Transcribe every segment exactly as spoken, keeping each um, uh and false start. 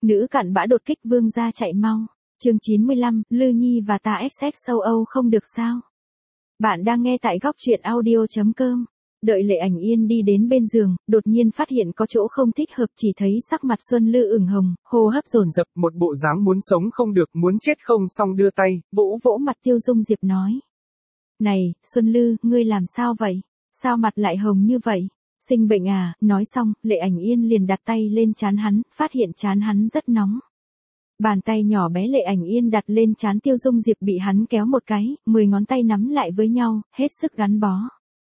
Nữ cặn bã đột kích vương gia chạy mau. Chương chín mươi lăm, Lư Nhi và ta ét ét châu Âu không được sao? Bạn đang nghe tại góc truyện audio chấm com. Đợi Lệ Ảnh Yên đi đến bên giường, đột nhiên phát hiện có chỗ không thích hợp, chỉ thấy sắc mặt Xuân Lư ửng hồng, hô hấp dồn dập, một bộ dáng muốn sống không được, muốn chết không xong đưa tay, vỗ vỗ mặt Tiêu Dung Diệp nói. Này, Xuân Lư, ngươi làm sao vậy? Sao mặt lại hồng như vậy? Sinh bệnh à? Nói xong, Lệ Ảnh Yên liền đặt tay lên trán hắn, phát hiện trán hắn rất nóng. Bàn tay nhỏ bé Lệ Ảnh Yên đặt lên trán Tiêu Dung Diệp bị hắn kéo một cái, mười ngón tay nắm lại với nhau, hết sức gắn bó.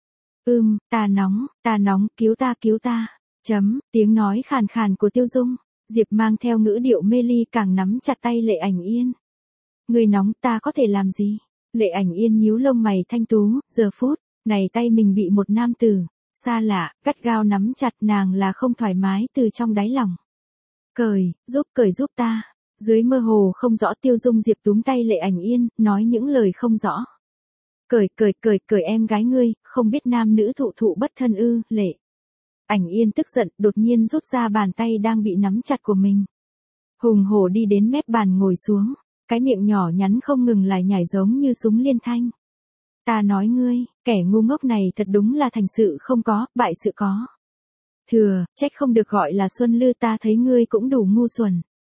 Ưm, ta nóng, ta nóng, cứu ta cứu ta. Chấm, tiếng nói khàn khàn của Tiêu Dung Diệp mang theo ngữ điệu mê ly càng nắm chặt tay Lệ Ảnh Yên. Người nóng, ta có thể làm gì? Lệ Ảnh Yên nhíu lông mày thanh tú, giờ phút này tay mình bị một nam tử xa lạ gắt gao nắm chặt, nàng là không thoải mái từ trong đáy lòng. Cởi, giúp cởi giúp ta. Dưới mơ hồ không rõ Tiêu Dung Diệp túm tay Lệ Ảnh Yên, nói những lời không rõ. Cởi, cởi, cởi, cởi em gái ngươi, không biết nam nữ thụ thụ bất thân ư? Lệ Ảnh Yên tức giận, đột nhiên rút ra bàn tay đang bị nắm chặt của mình. Hùng hổ đi đến mép bàn ngồi xuống, cái miệng nhỏ nhắn không ngừng lại nhảy giống như súng liên thanh. Ta nói ngươi, kẻ ngu ngốc này thật đúng là thành sự không có, bại sự có. Thừa, trách không được gọi là Xuân Lư, ta thấy ngươi cũng đủ ngu xuẩn.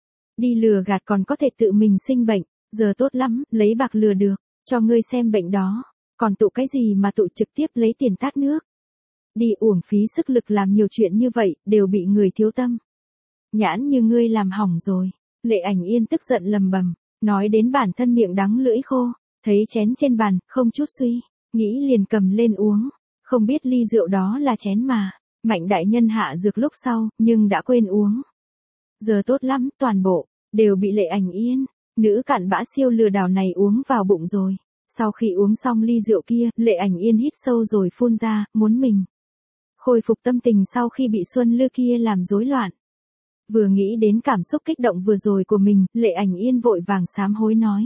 Đi lừa gạt còn có thể tự mình sinh bệnh, giờ tốt lắm, lấy bạc lừa được, cho ngươi xem bệnh đó, còn tụ cái gì mà tụ, trực tiếp lấy tiền tát nước. Đi uổng phí sức lực làm nhiều chuyện như vậy, đều bị người thiếu tâm. Nhãn như ngươi làm hỏng rồi. Lệ Ảnh Yên tức giận lầm bầm, nói đến bản thân miệng đắng lưỡi khô, thấy chén trên bàn, không chút suy nghĩ liền cầm lên uống, không biết ly rượu đó là chén mà Mạnh đại nhân hạ dược lúc sau, nhưng đã quên uống. Giờ tốt lắm, toàn bộ đều bị Lệ Ảnh Yên, nữ cặn bã siêu lừa đảo này uống vào bụng rồi. Sau khi uống xong ly rượu kia, Lệ Ảnh Yên hít sâu rồi phun ra, muốn mình khôi phục tâm tình sau khi bị Xuân Lư kia làm rối loạn. Vừa nghĩ đến cảm xúc kích động vừa rồi của mình, Lệ Ảnh Yên vội vàng sám hối nói.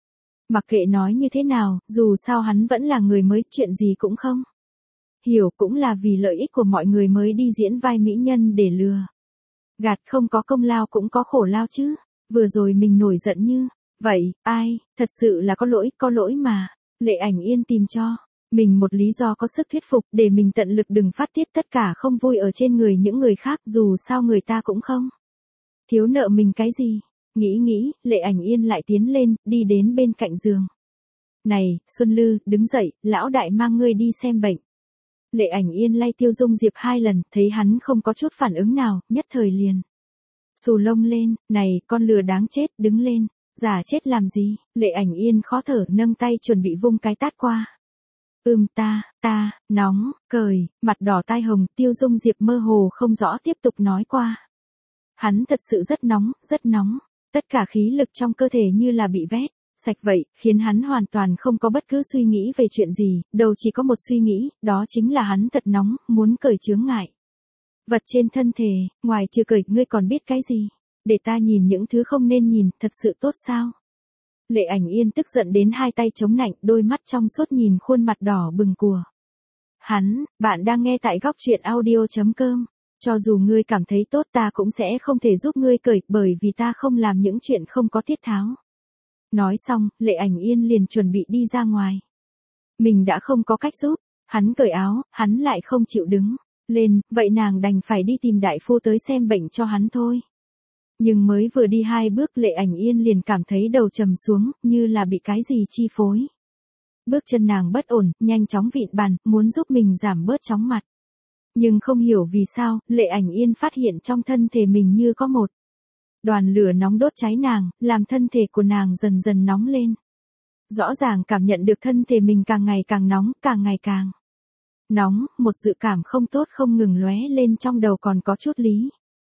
Mặc kệ nói như thế nào, dù sao hắn vẫn là người mới, chuyện gì cũng không hiểu, cũng là vì lợi ích của mọi người mới đi diễn vai mỹ nhân để lừa gạt, không có công lao cũng có khổ lao chứ. Vừa rồi mình nổi giận như vậy, ai, thật sự là có lỗi, có lỗi mà. Lệ Ảnh Yên tìm cho mình một lý do có sức thuyết phục để mình tận lực đừng phát tiết tất cả không vui ở trên người những người khác, dù sao người ta cũng không thiếu nợ mình cái gì. Nghĩ nghĩ, Lệ Ảnh Yên lại tiến lên, đi đến bên cạnh giường. Này, Xuân Lư, đứng dậy, lão đại mang ngươi đi xem bệnh. Lệ Ảnh Yên lay Tiêu Dung Diệp hai lần, thấy hắn không có chút phản ứng nào, nhất thời liền xù lông lên. Này, con lừa đáng chết, đứng lên, giả chết làm gì? Lệ Ảnh Yên khó thở nâng tay chuẩn bị vung cái tát qua. Ưm ta, ta, nóng, cởi, mặt đỏ tai hồng, Tiêu Dung Diệp mơ hồ không rõ tiếp tục nói qua. Hắn thật sự rất nóng, rất nóng, tất cả khí lực trong cơ thể như là bị vét sạch vậy, khiến hắn hoàn toàn không có bất cứ suy nghĩ về chuyện gì, đầu chỉ có một suy nghĩ, đó chính là hắn thật nóng, muốn cởi chướng ngại vật trên thân thể, ngoài trừ cởi, ngươi còn biết cái gì? Để ta nhìn những thứ không nên nhìn, thật sự tốt sao? Lệ Ảnh Yên tức giận đến hai tay chống nạnh, đôi mắt trong suốt nhìn khuôn mặt đỏ bừng của hắn. Bạn đang nghe tại góc truyện audio chấm com. Cho dù ngươi cảm thấy tốt, ta cũng sẽ không thể giúp ngươi cởi, bởi vì ta không làm những chuyện không có tiết tháo. Nói xong, Lệ Ảnh Yên liền chuẩn bị đi ra ngoài. Mình đã không có cách giúp hắn cởi áo, hắn lại không chịu đứng lên, vậy nàng đành phải đi tìm đại phu tới xem bệnh cho hắn thôi. Nhưng mới vừa đi hai bước, Lệ Ảnh Yên liền cảm thấy đầu trầm xuống, như là bị cái gì chi phối. Bước chân nàng bất ổn, nhanh chóng vịn bàn, muốn giúp mình giảm bớt chóng mặt. Nhưng không hiểu vì sao, Lệ Ảnh Yên phát hiện trong thân thể mình như có một đoàn lửa nóng đốt cháy nàng, làm thân thể của nàng dần dần nóng lên. Rõ ràng cảm nhận được thân thể mình càng ngày càng nóng, càng ngày càng nóng, một dự cảm không tốt không ngừng lóe lên trong đầu, còn có chút lý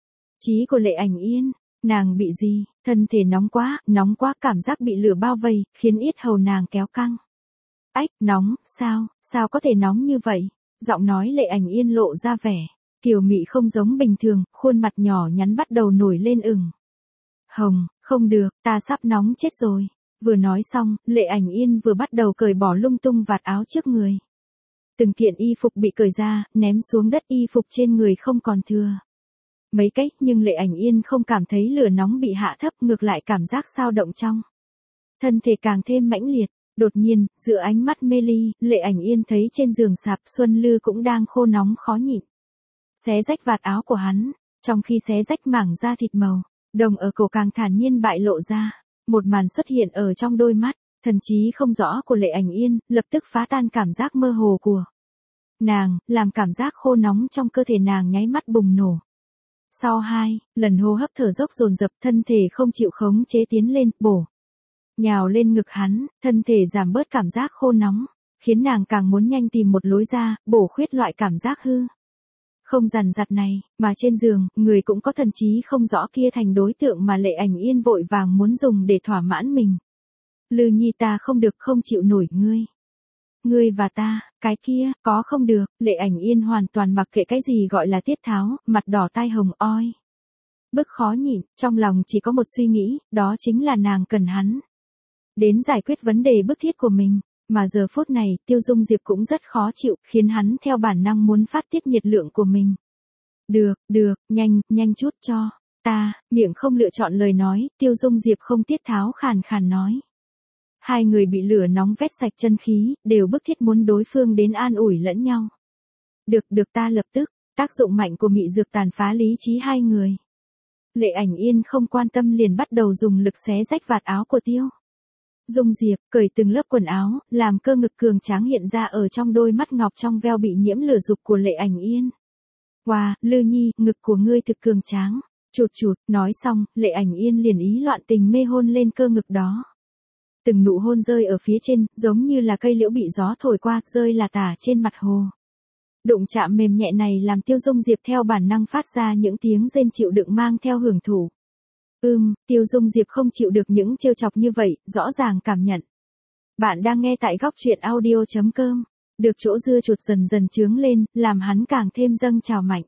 trí của Lệ Ảnh Yên. Nàng bị gì? Thân thể nóng quá, nóng quá, cảm giác bị lửa bao vây, khiến yết hầu nàng kéo căng. Ách, nóng, sao, sao có thể nóng như vậy? Giọng nói Lệ Ảnh Yên lộ ra vẻ kiều mị không giống bình thường, khuôn mặt nhỏ nhắn bắt đầu nổi lên ửng hồng. Không được, ta sắp nóng chết rồi. Vừa nói xong, Lệ Ảnh Yên vừa bắt đầu cởi bỏ lung tung vạt áo trước người. Từng kiện y phục bị cởi ra, ném xuống đất, y phục trên người không còn thừa mấy cách, nhưng Lệ Ảnh Yên không cảm thấy lửa nóng bị hạ thấp, ngược lại cảm giác dao động trong thân thể càng thêm mãnh liệt. Đột nhiên, giữa ánh mắt mê ly, Lệ Ảnh Yên thấy trên giường sạp Xuân Lư cũng đang khô nóng khó nhịn. Xé rách vạt áo của hắn, trong khi xé rách mảng da thịt màu, đồng ở cổ càng thản nhiên bại lộ ra. Một màn xuất hiện ở trong đôi mắt, thần trí không rõ của Lệ Ảnh Yên, lập tức phá tan cảm giác mơ hồ của nàng, làm cảm giác khô nóng trong cơ thể nàng nháy mắt bùng nổ. Sau hai lần hô hấp thở dốc dồn dập, thân thể không chịu khống chế tiến lên, bổ nhào lên ngực hắn, thân thể giảm bớt cảm giác khô nóng, khiến nàng càng muốn nhanh tìm một lối ra, bổ khuyết loại cảm giác hư không dằn dặt này, mà trên giường, người cũng có thần trí không rõ kia thành đối tượng mà Lệ Ảnh Yên vội vàng muốn dùng để thỏa mãn mình. Lư Nhi, ta không được, không chịu nổi ngươi. Ngươi và ta, cái kia, có không được. Lệ Ảnh Yên hoàn toàn mặc kệ cái gì gọi là tiết tháo, mặt đỏ tai hồng oi. Bức khó nhịn, trong lòng chỉ có một suy nghĩ, đó chính là nàng cần hắn đến giải quyết vấn đề bức thiết của mình. Mà giờ phút này, Tiêu Dung Diệp cũng rất khó chịu, khiến hắn theo bản năng muốn phát tiết nhiệt lượng của mình. Được, được, nhanh, nhanh chút cho ta, miệng không lựa chọn lời nói, Tiêu Dung Diệp không tiết tháo khàn khàn nói. Hai người bị lửa nóng vét sạch chân khí, đều bức thiết muốn đối phương đến an ủi lẫn nhau. Được, được, ta lập tức, tác dụng mạnh của mị dược tàn phá lý trí hai người. Lệ Ảnh Yên không quan tâm liền bắt đầu dùng lực xé rách vạt áo của Tiêu Dung Diệp, cởi từng lớp quần áo, làm cơ ngực cường tráng hiện ra ở trong đôi mắt ngọc trong veo bị nhiễm lửa dục của Lệ Ảnh Yên. Wow, Lư Nhi, ngực của ngươi thực cường tráng. Chụt chụt, nói xong, Lệ Ảnh Yên liền ý loạn tình mê hôn lên cơ ngực đó. Từng nụ hôn rơi ở phía trên, giống như là cây liễu bị gió thổi qua, rơi là tả trên mặt hồ. Đụng chạm mềm nhẹ này làm Tiêu Dung Diệp theo bản năng phát ra những tiếng rên chịu đựng mang theo hưởng thụ. Ừm, Tiêu Dung Diệp không chịu được những trêu chọc như vậy, rõ ràng cảm nhận. Bạn đang nghe tại góc truyện audio chấm com. Được chỗ dưa chuột dần dần trướng lên, làm hắn càng thêm dâng trào mạnh.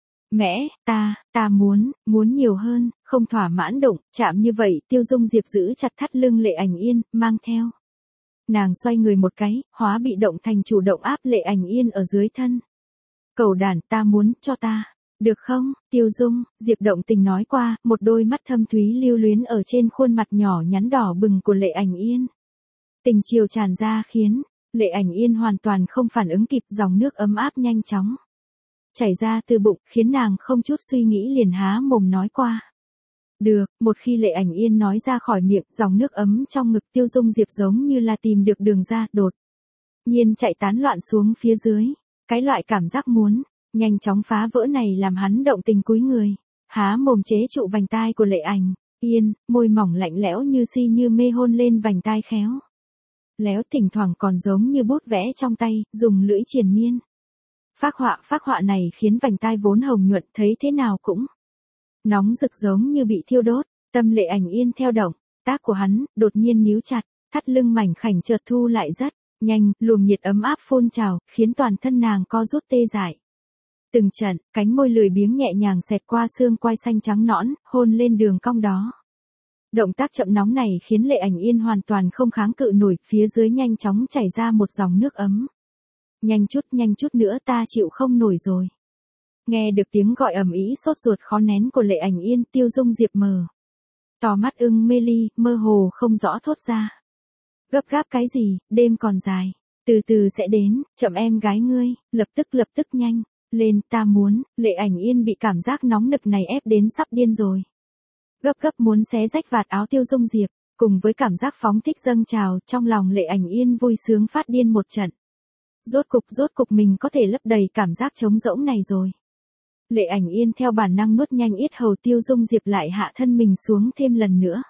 Mẹ, ta, ta muốn, muốn nhiều hơn, không thỏa mãn đụng, chạm như vậy, Tiêu Dung Diệp giữ chặt thắt lưng Lệ Ảnh Yên, mang theo. Nàng xoay người một cái, hóa bị động thành chủ động áp Lệ Ảnh Yên ở dưới thân. Cầu đàn, ta muốn, cho ta. Được không, Tiêu Dung, Diệp động tình nói qua, một đôi mắt thâm thúy lưu luyến ở trên khuôn mặt nhỏ nhắn đỏ bừng của Lệ Ảnh Yên. Tình chiều tràn ra khiến Lệ Ảnh Yên hoàn toàn không phản ứng kịp, dòng nước ấm áp nhanh chóng chảy ra từ bụng, khiến nàng không chút suy nghĩ liền há mồm nói qua. Được, một khi Lệ Ảnh Yên nói ra khỏi miệng, dòng nước ấm trong ngực Tiêu Dung Diệp giống như là tìm được đường ra, đột nhiên chạy tán loạn xuống phía dưới. Cái loại cảm giác muốn nhanh chóng phá vỡ này làm hắn động tình cúi người, há mồm chế trụ vành tai của Lệ Ảnh Yên, môi mỏng lạnh lẽo như si như mê hôn lên vành tai khéo léo, thỉnh thoảng còn giống như bút vẽ trong tay, dùng lưỡi triền miên. Phác họa phác họa này khiến vành tai vốn hồng nhuận thấy thế nào cũng nóng rực giống như bị thiêu đốt. Tâm Lệ Ảnh Yên theo động tác của hắn, đột nhiên níu chặt, thắt lưng mảnh khảnh chợt thu lại rất nhanh, luồng nhiệt ấm áp phun trào, khiến toàn thân nàng co rút tê dại. Từng trận, cánh môi lười biếng nhẹ nhàng xẹt qua xương quai xanh trắng nõn, hôn lên đường cong đó. Động tác chậm nóng này khiến Lệ Ảnh Yên hoàn toàn không kháng cự nổi, phía dưới nhanh chóng chảy ra một dòng nước ấm. Nhanh chút, nhanh chút nữa, ta chịu không nổi rồi. Nghe được tiếng gọi ầm ĩ sốt ruột khó nén của Lệ Ảnh Yên, Tiêu Dung Diệp mờ to mắt ưng mê ly, mơ hồ không rõ thốt ra. Gấp gáp cái gì, đêm còn dài, từ từ sẽ đến, chậm em gái ngươi, lập tức lập tức nhanh lên, ta muốn. Lệ Ảnh Yên bị cảm giác nóng nực này ép đến sắp điên rồi. Gấp gấp muốn xé rách vạt áo Tiêu Dung Diệp, cùng với cảm giác phóng thích dâng trào, trong lòng Lệ Ảnh Yên vui sướng phát điên một trận. Rốt cục rốt cục mình có thể lấp đầy cảm giác trống rỗng này rồi. Lệ Ảnh Yên theo bản năng nuốt nhanh yết hầu Tiêu Dung Diệp lại hạ thân mình xuống thêm lần nữa.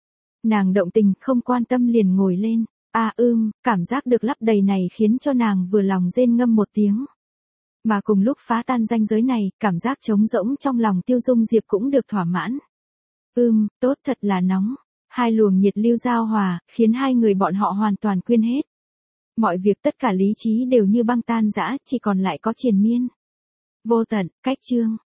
Nàng động tình không quan tâm liền ngồi lên. À ưm, cảm giác được lấp đầy này khiến cho nàng vừa lòng rên ngâm một tiếng. Mà cùng lúc phá tan ranh giới này, cảm giác trống rỗng trong lòng Tiêu Dung Diệp cũng được thỏa mãn. Ưm, tốt thật là nóng. Hai luồng nhiệt lưu giao hòa, khiến hai người bọn họ hoàn toàn quên hết. Mọi việc tất cả lý trí đều như băng tan rã, chỉ còn lại có triền miên. Vô tận, cách chương.